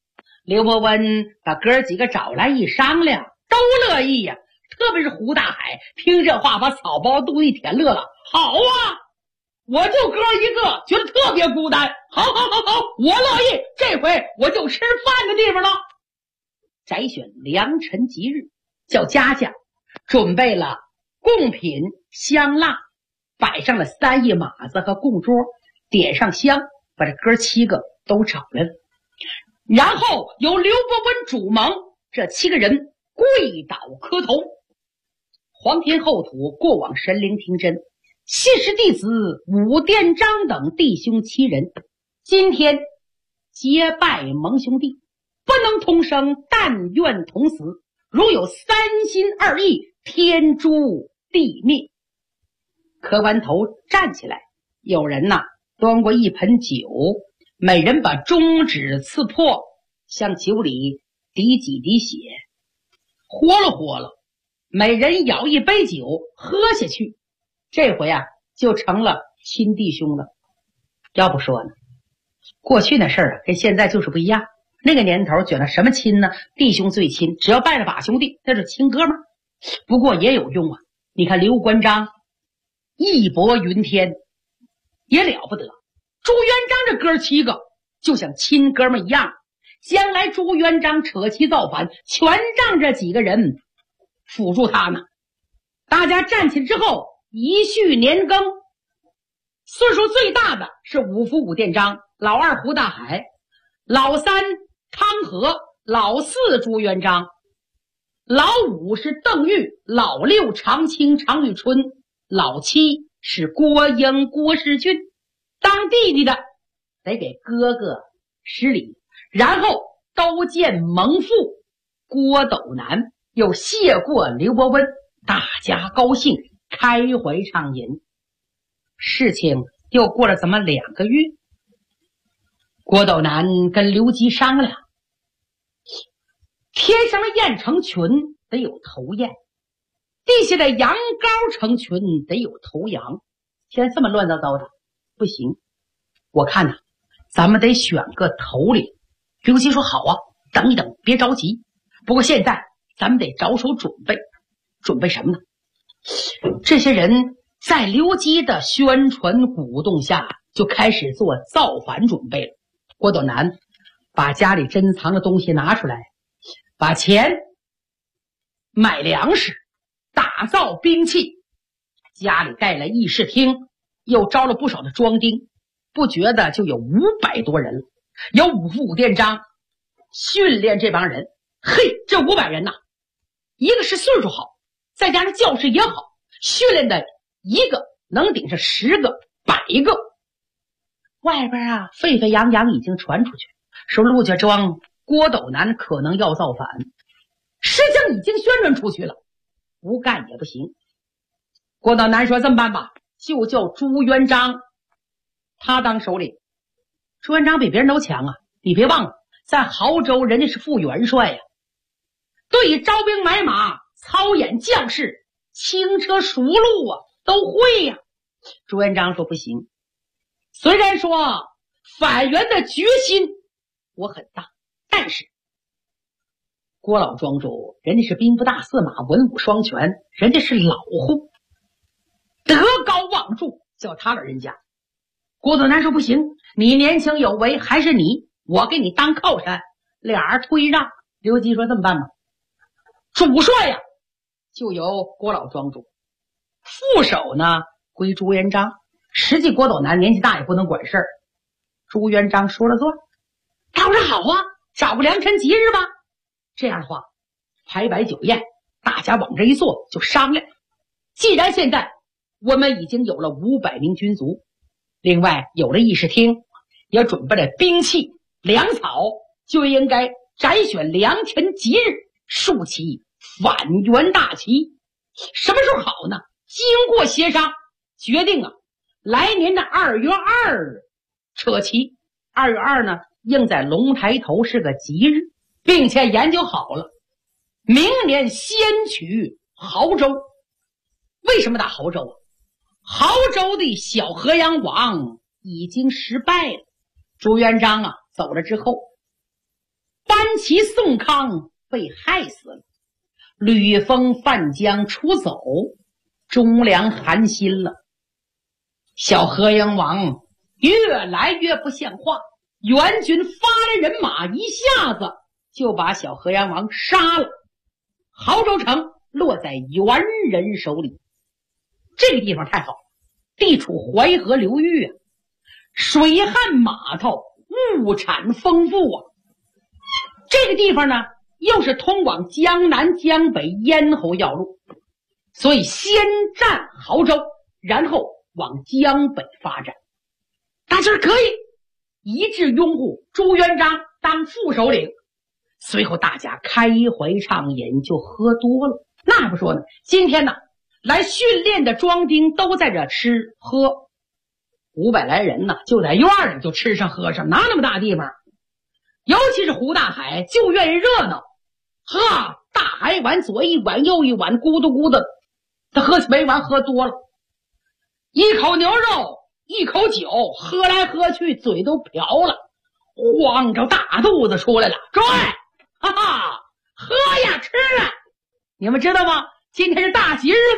Speaker 5: 刘伯温把哥几个找来一商量，都乐意呀。特别是胡大海，听这话把草包肚里舔乐了。好啊，我就哥一个，觉得特别孤单。好，我乐意。这回我就吃饭的地方了。摘选良辰吉日，叫家家准备了贡品香蜡，摆上了3一马子和供桌，点上香，把这哥7个都找来了。然后由刘伯温主盟，这7个人跪倒磕头，皇天后土，过往神灵听真，谢氏弟子武殿章等弟兄7人，今天结拜盟兄弟，不能同生，但愿同死。如有3心2意，天诛地灭。磕完头站起来，有人端过一盆酒，每人把中指刺破，向酒里滴几滴血，活了，每人舀一杯酒喝下去。这回就成了亲弟兄了。要不说呢，过去那事儿跟现在就是不一样。那个年头觉得什么亲呢？弟兄最亲，只要拜了把兄弟，那是亲哥们儿。不过也有用啊。你看刘关张义薄云天，也了不得。朱元璋这哥7个就像亲哥们一样，将来朱元璋扯旗造反，全仗这几个人辅助他呢。大家站起之后，一序年庚，岁数最大的是五福武殿章，老2胡大海，老3汤和，老4朱元璋，老5是邓玉，老6常青常遇春，老7是郭英郭士俊。当弟弟的得给哥哥施礼，然后都见盟父郭斗南，又谢过刘伯温，大家高兴，开怀畅饮。事情又过了这么2个月，郭斗南跟刘基商量，天上的雁成群得有头雁，地下的羊羔成群得有头羊。现在这么乱糟糟的不行，我看咱们得选个头领。刘基说好啊，等一等，别着急。不过现在咱们得着手准备什么呢？这些人在刘基的宣传鼓动下，就开始做造反准备了。郭斗南把家里珍藏的东西拿出来，把钱买粮食，打造兵器，家里盖了议事厅，又招了不少的庄丁，不觉得就有500多人了。有五福武殿章训练这帮人，嘿，这500人一个是岁数好，再加上教士也好，训练的一个能顶上10个100个。外边沸沸扬扬已经传出去，说陆家庄郭斗南可能要造反，事情已经宣传出去了，不干也不行。郭斗南说这么办吧，就叫朱元璋他当首领。朱元璋比别人都强啊，你别忘了在亳州人家是副元帅呀，对于招兵买马、操演将士、轻车熟路都会呀。朱元璋说不行，虽然说反元的决心我很大，但是郭老庄主人家是兵部大司马，文武双全，人家是老户，德高望重，叫他老人家。郭斗南说不行，你年轻有为，还是我给你当靠山。俩人推让。刘基说这么办吧，主帅就由郭老庄主，副手归朱元璋。实际郭斗南年纪大也不能管事儿，朱元璋说了算。他说好啊，找个良辰吉日吧。这样的话排摆酒宴，大家往这一坐就商量。既然现在我们已经有了500名军卒，另外有了议事厅，也准备了兵器粮草，就应该摘选良辰吉日，竖起反元大旗。什么时候好呢？经过协商决定来年的2月2扯旗。2月2应在龙抬头是个吉日，并且研究好了，明年先取亳州。为什么打亳州亳州的小河阳王已经失败了。朱元璋走了之后， 班旗宋康被害死了，吕封范江出走，忠良寒心了。小河阳王越来越不像话，元军发来人马，一下子就把小河阳王杀了。亳州城落在元人手里。这个地方太好，地处淮河流域啊，水旱码头，物产丰富啊。这个地方呢，又是通往江南江北咽喉要路，所以先占亳州，然后往江北发展。大家可以一致拥护朱元璋当副首领。随后大家开怀畅饮，就喝多了。那还不说呢，今天呢来训练的庄丁都在这吃喝，500来人呢，就在院里就吃上喝上，哪那么大地方？尤其是胡大海就愿意热闹，哈，大海碗左一碗右一碗，咕嘟咕嘟，他喝起没完，喝多了，一口牛肉一口酒，喝来喝去嘴都瓢了，晃着大肚子出来了。诸位，哈哈，喝呀吃啊！你们知道吗？今天是大喜日子，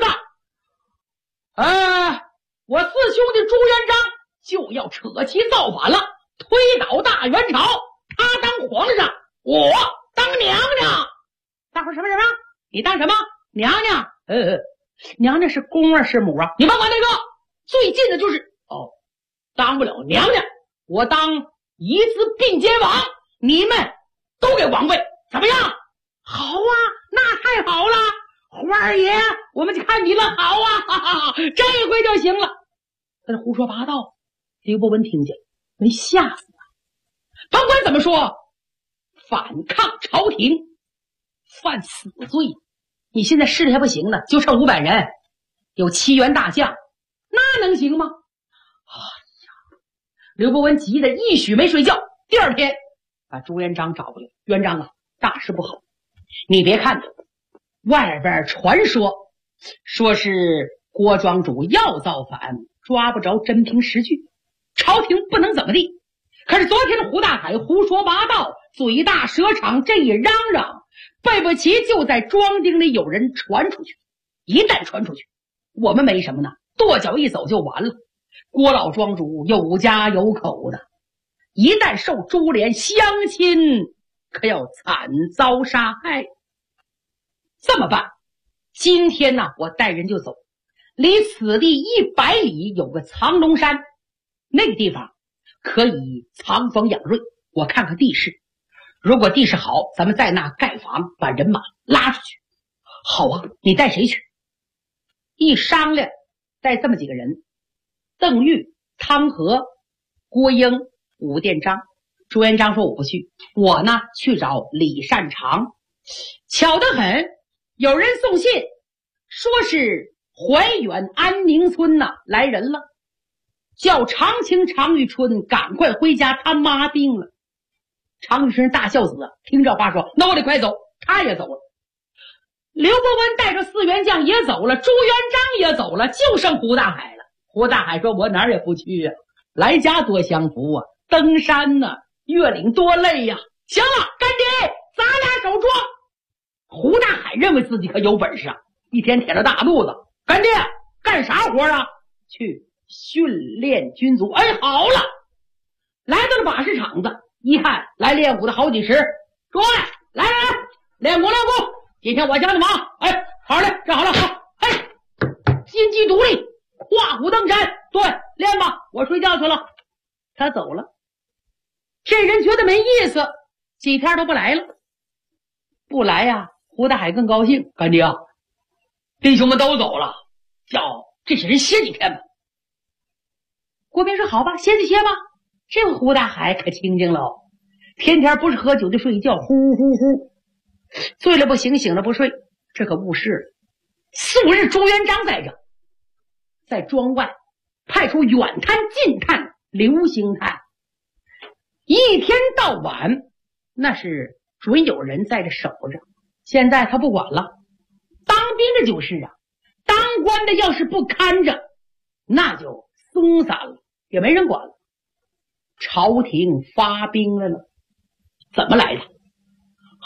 Speaker 5: 我四兄弟朱元璋就要扯旗造反了，推倒大元朝，他当皇上，我当娘娘。大伙什么？你当什么娘娘？娘娘是公啊是母啊？你甭管那个，最近的就是当不了娘娘，我当一字并肩王，你们都给王位，怎么样？好啊，那太好了，花儿爷，我们就看你了，好啊，哈哈，这回就行了。他这胡说八道，刘伯温听见没吓死了。甭管怎么说，反抗朝廷犯死罪，你现在势力还不行呢，就剩500人，有7员大将，那能行吗？哎呀，刘伯温急得一宿没睡觉。第二天把朱元璋找过来，元璋啊，大事不好，你别看外边传说是郭庄主要造反，抓不着真凭实据，朝廷不能怎么地。可是昨天的胡大海胡说八道，嘴大舌长，这一嚷嚷，背不齐就在庄丁里有人传出去。一旦传出去，我们没什么呢，跺脚一走就完了。郭老庄主有家有口的，一旦受株连，乡亲可要惨遭杀害。这么办？今天呢，我带人就走，离此地100里有个藏龙山，那个地方可以藏风养锐。我看看地势，如果地势好，咱们在那盖房，把人马拉出去。好啊，你带谁去？一商量，带这么几个人：邓玉、汤和、郭英、武殿章。朱元璋说我不去，我呢去找李善长。巧得很，有人送信说是怀远安宁村来人了，叫常青常玉春赶快回家，他妈病了。常玉春大孝子听这话说，那我得快走，他也走了。刘伯温带着4员将也走了，朱元璋也走了，就剩胡大海了。胡大海说我哪儿也不去啊，来家多享福啊，登山越岭多累呀。行了，干爹，咱俩手抓。胡大海认为自己可有本事啊，一天舔着大肚子。干爹，干啥活啊？去训练军卒。哎，好了，来到了把式场子，一看来练武的好几十。诸位，来，练武。今天我教你们啊，哎，好嘞，站好了，好，哎，金鸡独立，跨虎登山，对，练吧，我睡觉去了。他走了，这人觉得没意思，几天都不来了。不来呀，胡大海更高兴。干爹啊，弟兄们都走了，叫这些人歇几天吧。郭斌说好吧，歇就歇吧。这回胡大海可清静了，天天不是喝酒就睡觉，呼呼呼，醉了不醒，醒了不睡，这可误事了。素日朱元璋在这，在庄外派出远探近探流星探，一天到晚那是准有人在这守着。现在他不管了，当兵的就是啊，当官的要是不看着，那就松散了，也没人管了。朝廷发兵了呢，怎么来的？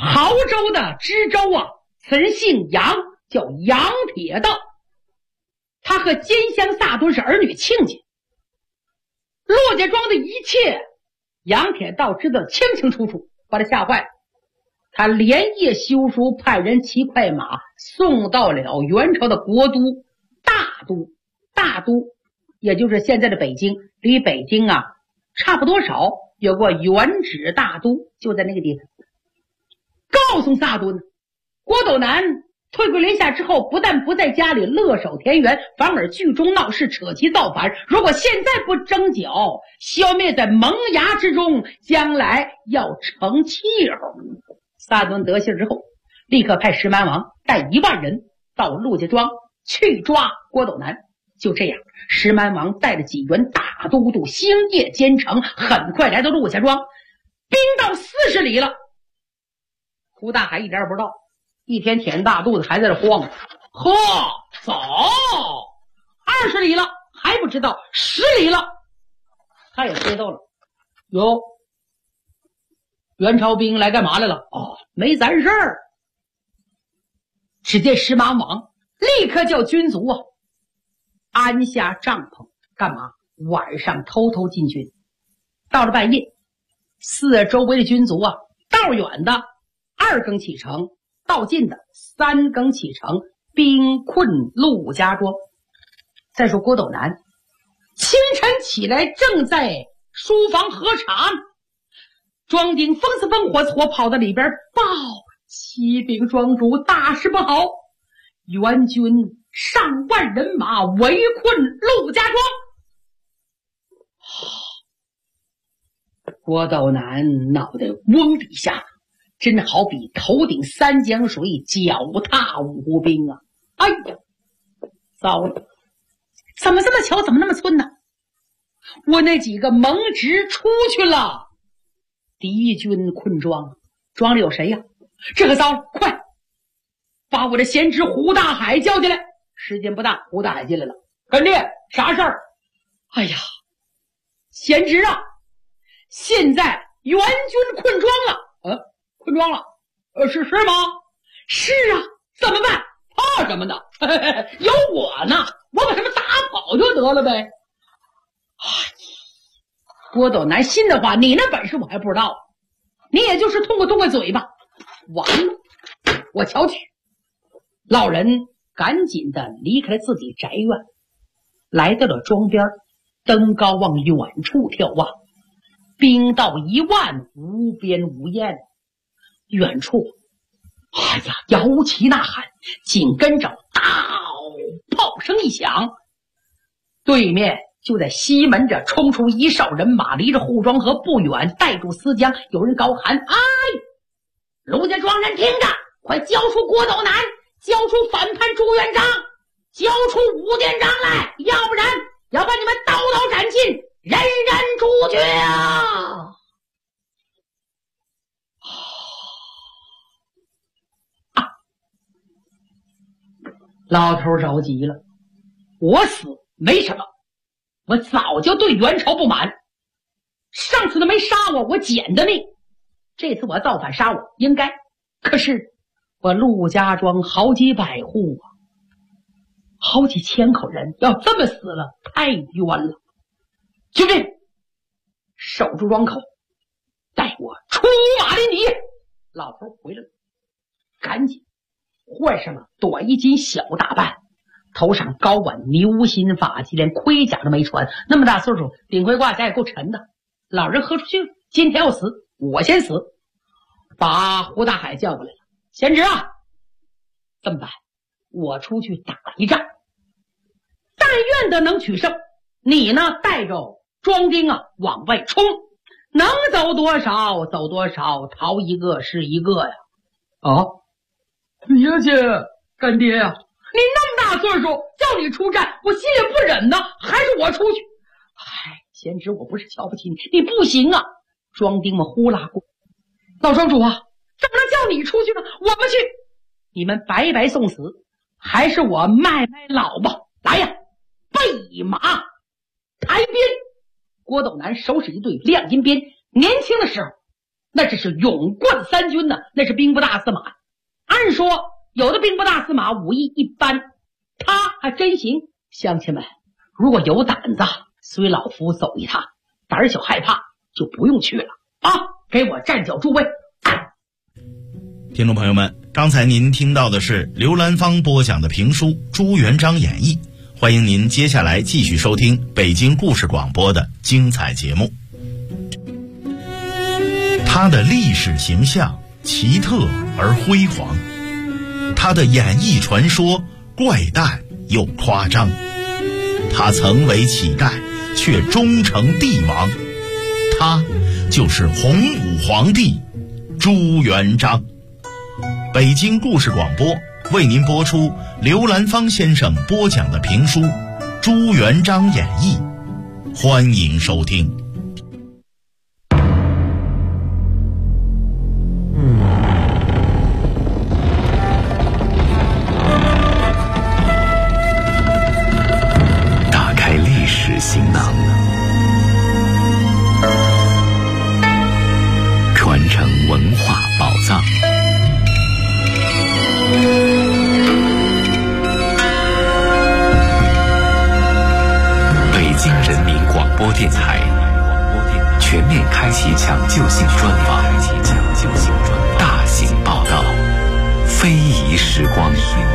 Speaker 5: 亳州的知州啊，此人姓杨，叫杨铁道。他和金乡萨敦是儿女亲家。陆家庄的一切，杨铁道知道清清楚楚，把他吓坏了。他连夜修书，派人骑快马送到了元朝的国都大都。大都也就是现在的北京，离北京啊差不多少，有个原址大都，就在那个地方。告诉萨敦，郭斗南退归连下之后，不但不在家里乐守田园，反而聚众闹事，扯旗造反。如果现在不征剿，消灭在萌芽之中，将来要成气候。萨敦得信之后，立刻派石蛮王带1万人到陆家庄去抓郭斗南。就这样，石蛮王带着几员大都督星夜兼程，很快来到陆家庄，兵到40里了。胡大海一点也不知道，一天舔大肚子还在这晃，呵，走20里了还不知道，10里了他也接到了。哟，元朝兵来干嘛来了？哦，没咱事儿。只见石蛮王立刻叫军卒啊安下帐篷，干嘛？晚上偷偷进军。到了半夜，四周围的军卒啊，道远的2更启程，道近的3更启程，兵困陆家庄。再说郭斗南清晨起来，正在书房喝茶，庄丁风似风火跑到里边报：启禀庄主，大事不好，元军上万人马围困陆家庄。郭斗南脑袋嗡的一下，真好比头顶3江水，脚踏5湖冰啊！哎呀，糟了，怎么这么巧，怎么那么寸呢？我那几个蒙直出去了，敌军困庄，庄里有谁呀？这可糟了，快把我的贤侄胡大海叫进来。时间不大，胡大海进来了。干爹，啥事儿？哎呀，贤侄啊，现在元军困庄了。困庄了？是吗？是啊，怎么办？怕什么呢？有我呢，我把他们打跑就得了呗。郭斗南信的话，你那本事我还不知道，你也就是通过嘴巴。完了，我瞧去。老人赶紧的离开了自己宅院，来到了庄边，登高往远处眺望，兵到1万，无边无沿。远处，哎呀，摇旗呐喊，紧跟着大炮声一响，对面就在西门这冲出1哨人马，离着护庄河不远，带住思江。有人高喊：哎，陆家庄人听着，快交出郭斗南，交出反叛朱元璋，交出武店长来，要不然要把你们刀刀斩尽，人人诛绝啊！老头着急了，我死没什么，我早就对元朝不满，上次他没杀我，我捡的命，这次我造反杀我应该，可是我陆家庄好几百户啊，好几千口人，要这么死了太冤了。军令，守住庄口，带我出马临敌。老头回来了，赶紧换上了短衣襟小打扮，头上高挽牛心发髻，连盔甲都没穿，那么大岁数，顶盔挂甲也够沉的。老人喝出去了，今天要死，我先死。把胡大海叫过来了，贤侄啊，这么办？我出去打一仗，但愿的能取胜，你呢带着庄丁啊往外冲，能走多少走多少，逃一个是一个呀。别介，干爹呀，你那么大岁数，叫你出战，我心里不忍呢，还是我出去。贤侄，我不是瞧不起你，你不行啊。庄丁们呼啦过，老庄主啊，怎么能叫你出去呢？我不去，你们白白送死，还是我卖老吧。来呀，备马抬鞭。郭斗南手使一对亮银鞭，年轻的时候那只是勇冠三军呢，那是兵部大司马。按说有的兵部大司马武艺一般，他还真行。乡亲们，如果有胆子，随老夫走一趟，胆小害怕就不用去了啊！给我站脚诸位。
Speaker 4: 听众朋友们，刚才您听到的是刘兰芳播讲的评书《朱元璋演义》，欢迎您接下来继续收听北京故事广播的精彩节目。他的历史形象奇特而辉煌，他的演艺传说怪诞又夸张，他曾为乞丐却终成帝王，他就是洪武皇帝朱元璋。北京故事广播为您播出刘兰芳先生播讲的评书《朱元璋演义》，欢迎收听。
Speaker 11: 打开历史行囊，传承文化宝藏。北京人民广播电台全面开启抢救性专访，大型报道，非遗时光。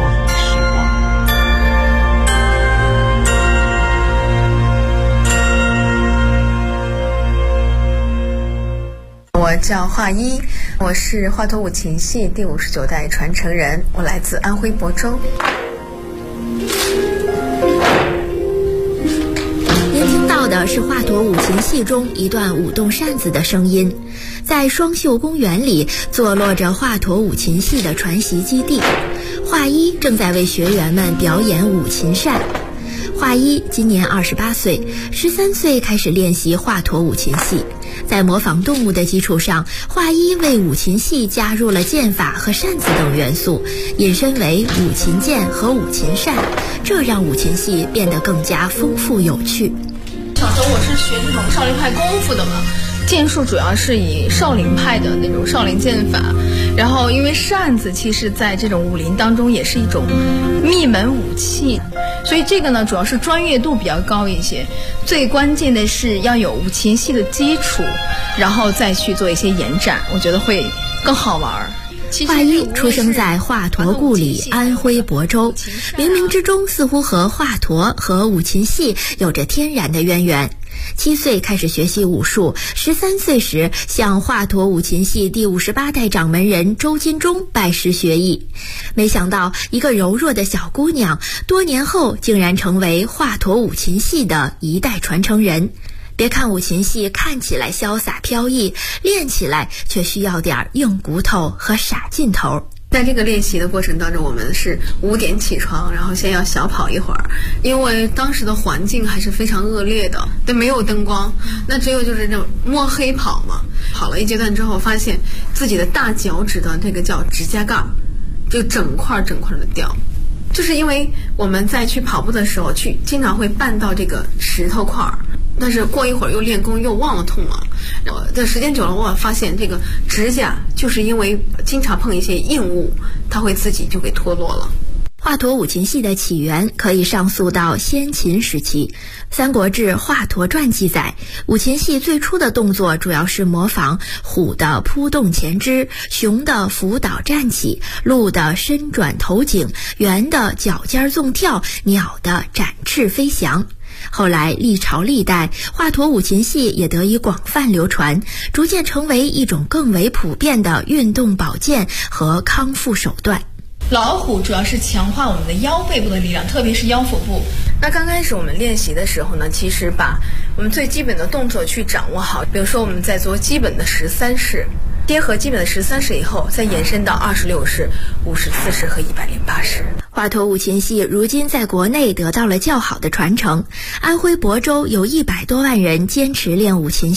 Speaker 12: 我叫华一，我是华佗五禽戏第59代传承人，我来自安徽亳州。
Speaker 8: 您听到的是华佗五禽戏中一段舞动扇子的声音。在双秀公园里坐落着华佗五禽戏的传习基地，华一正在为学员们表演五禽扇。华一今年28岁，13岁开始练习华佗五禽戏。在模仿动物的基础上，华一为五禽戏加入了剑法和扇子等元素，引申为五禽剑和五禽扇，这让五禽戏变得更加丰富有趣。
Speaker 13: 小时候我是学这种少林派功夫的嘛，剑术主要是以少林派的那种少林剑法，然后因为扇子其实在这种武林当中也是一种秘门武器，所以这个呢主要是专业度比较高一些，最关键的是要有五禽戏的基础，然后再去做一些延展，我觉得会更好玩。
Speaker 8: 华一出生在华佗故里安徽亳州，冥冥之中似乎和华佗和五禽戏有着天然的渊源。7岁开始学习武术，13岁时向华佗五禽戏第58代掌门人周金忠拜师学艺。没想到一个柔弱的小姑娘，多年后竟然成为华佗五禽戏的一代传承人。别看五禽戏看起来潇洒飘逸，练起来却需要点硬骨头和傻劲头。
Speaker 12: 在这个练习的过程当中，我们是5点起床，然后先要小跑一会儿，因为当时的环境还是非常恶劣的，对，没有灯光，那只有就是那种摸黑跑嘛。跑了一阶段之后，发现自己的大脚趾的那个叫指甲盖就整块的掉，就是因为我们在去跑步的时候经常会绊到这个石头块儿，但是过一会儿又练功又忘了痛了，然后这时间久了，我发现这个指甲就是因为经常碰一些硬物，它会自己就给脱落了。
Speaker 8: 华佗五禽戏的起源可以上溯到先秦时期，《三国志·华佗传》记载，五禽戏最初的动作主要是模仿虎的扑动前肢，熊的伏倒站起，鹿的伸转头颈，猿的脚尖纵跳，鸟的展翅飞翔。后来历朝历代，华佗五禽戏也得以广泛流传，逐渐成为一种更为普遍的运动保健和康复手段。
Speaker 13: 老虎主要是强化我们的腰背部的力量，特别是腰腹部。
Speaker 12: 那刚开始我们练习的时候呢，其实把我们最基本的动作去掌握好，比如说我们在做基本的13式，结合基本的13式以后，再延伸到26式、54式和108式。
Speaker 8: 华佗五禽戏如今在国内得到了较好的传承，安徽亳州有100多万人坚持练五禽戏。